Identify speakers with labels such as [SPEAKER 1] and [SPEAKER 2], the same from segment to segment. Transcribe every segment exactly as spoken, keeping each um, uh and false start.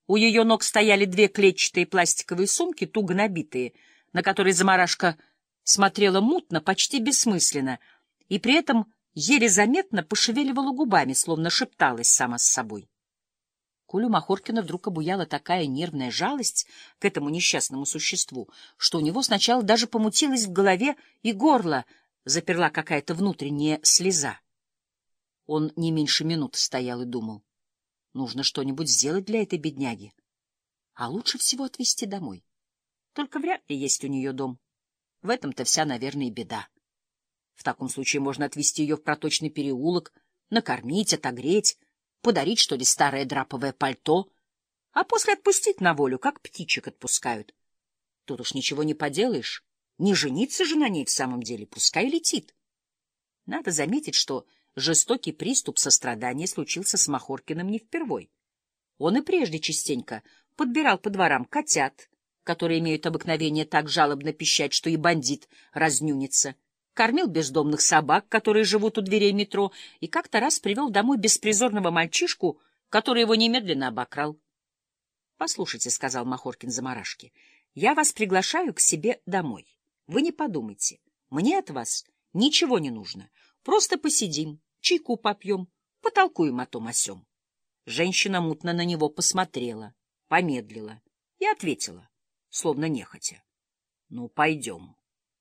[SPEAKER 1] У ее ног стояли две клетчатые пластиковые сумки, туго набитые, на которые замарашка смотрела мутно, почти бессмысленно, и при этом еле заметно пошевеливала губами, словно шепталась сама с собой. Колю Махоркина вдруг обуяла такая нервная жалость к этому несчастному существу, что у него сначала даже помутилось в голове, и горло заперла какая-то внутренняя слеза. Он не меньше минуты стоял и думал: нужно что-нибудь сделать для этой бедняги, а лучше всего отвезти домой. Только вряд ли есть у нее дом. В этом-то вся, наверное, и беда. В таком случае можно отвезти ее в проточный переулок, накормить, отогреть, подарить, что ли, старое драповое пальто, а после отпустить на волю, как птичек отпускают. Тут уж ничего не поделаешь. Не жениться же на ней в самом деле, пускай летит. Надо заметить, что жестокий приступ сострадания случился с Махоркиным не впервой. Он и прежде частенько подбирал по дворам котят, которые имеют обыкновение так жалобно пищать, что и бандит разнюнится, кормил бездомных собак, которые живут у дверей метро, и как-то раз привел домой беспризорного мальчишку, который его немедленно обокрал. — Послушайте, — сказал Махоркин замарашке, — я вас приглашаю к себе домой. Вы не подумайте, мне от вас ничего не нужно. Просто посидим, чайку попьем, потолкуем о том о сём. Женщина мутно на него посмотрела, помедлила и ответила, словно нехотя: — Ну, пойдем.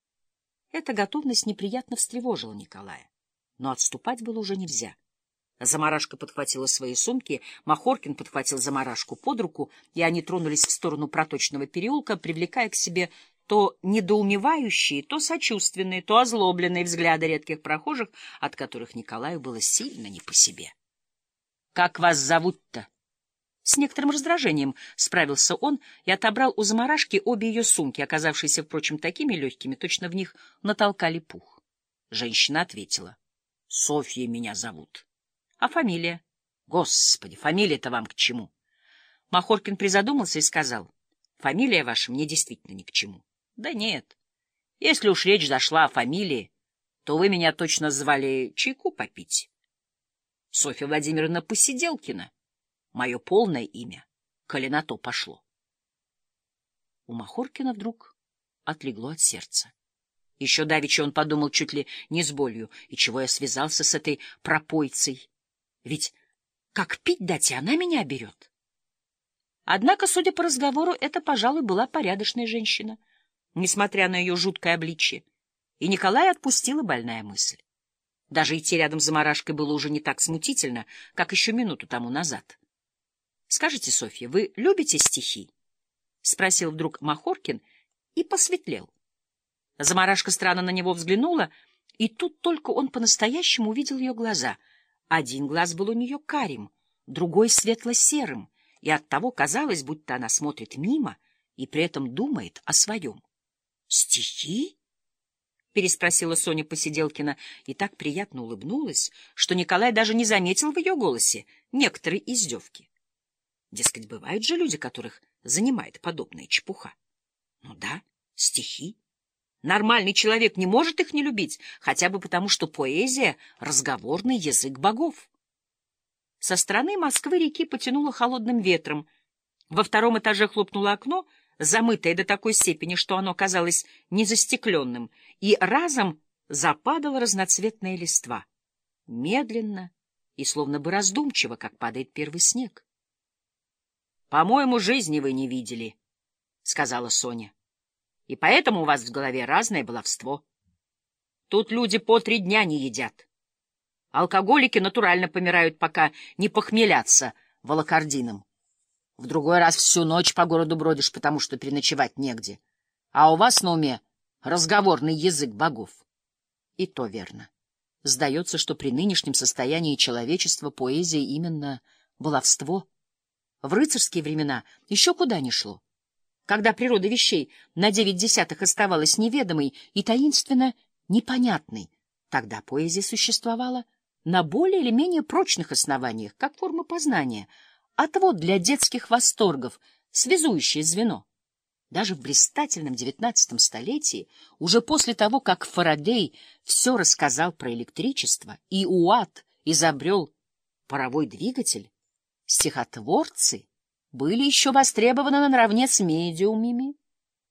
[SPEAKER 1] Эта готовность неприятно встревожила Николая, но отступать было уже нельзя. Замарашка подхватила свои сумки, Махоркин подхватил Замарашку под руку, и они тронулись в сторону проточного переулка, привлекая к себе то недоумевающие, то сочувственные, то озлобленные взгляды редких прохожих, от которых Николаю было сильно не по себе. — Как вас зовут-то? С некоторым раздражением справился он и отобрал у Замарашки обе ее сумки, оказавшиеся, впрочем, такими легкими, точно в них натолкали пух. Женщина ответила: — Софьей меня зовут. — А фамилия? — Господи, фамилия-то вам к чему? Махоркин призадумался и сказал: — Фамилия ваша мне действительно ни к чему. — Да нет, если уж речь зашла о фамилии, то вы меня точно звали чайку попить. Софья Владимировна Посиделкина. Мое полное имя, коли на то пошло. У Махоркина вдруг отлегло от сердца. Еще давеча он подумал чуть ли не с болью: и чего я связался с этой пропойцей? Ведь как пить дать, и она меня берет. Однако, судя по разговору, это, пожалуй, была порядочная женщина, несмотря на ее жуткое обличье, и Николая отпустила больная мысль. Даже идти рядом с Замарашкой было уже не так смутительно, как еще минуту тому назад. — Скажите, Софья, вы любите стихи? — спросил вдруг Махоркин и посветлел. Замарашка странно на него взглянула, и тут только он по-настоящему увидел ее глаза. Один глаз был у нее карим, другой светло-серым, и оттого казалось, будто она смотрит мимо и при этом думает о своем. — Стихи? — переспросила Соня Посиделкина и так приятно улыбнулась, что Николай даже не заметил в ее голосе некоторой издевки. Дескать, бывают же люди, которых занимает подобная чепуха. Ну да, стихи. Нормальный человек не может их не любить, хотя бы потому, что поэзия — разговорный язык богов. Со стороны Москвы-реки потянуло холодным ветром. Во втором этаже хлопнуло окно, замытое до такой степени, что оно казалось незастекленным, и разом западала разноцветная листва. Медленно и словно бы раздумчиво, как падает первый снег. — По-моему, жизни вы не видели, — сказала Соня. — И поэтому у вас в голове разное баловство. Тут люди по три дня не едят. Алкоголики натурально помирают, пока не похмелятся волокордином. В другой раз всю ночь по городу бродишь, потому что переночевать негде. А у вас на уме разговорный язык богов. И то верно. Сдается, что при нынешнем состоянии человечества поэзия именно баловство. В рыцарские времена еще куда ни шло. Когда природа вещей на девять десятых оставалась неведомой и таинственно непонятной, тогда поэзия существовала на более или менее прочных основаниях, как форма познания, отвод для детских восторгов, связующее звено. Даже в блистательном девятнадцатом столетии, уже после того, как Фарадей все рассказал про электричество и Уатт изобрел паровой двигатель, стихотворцы были еще востребованы наравне с медиумами.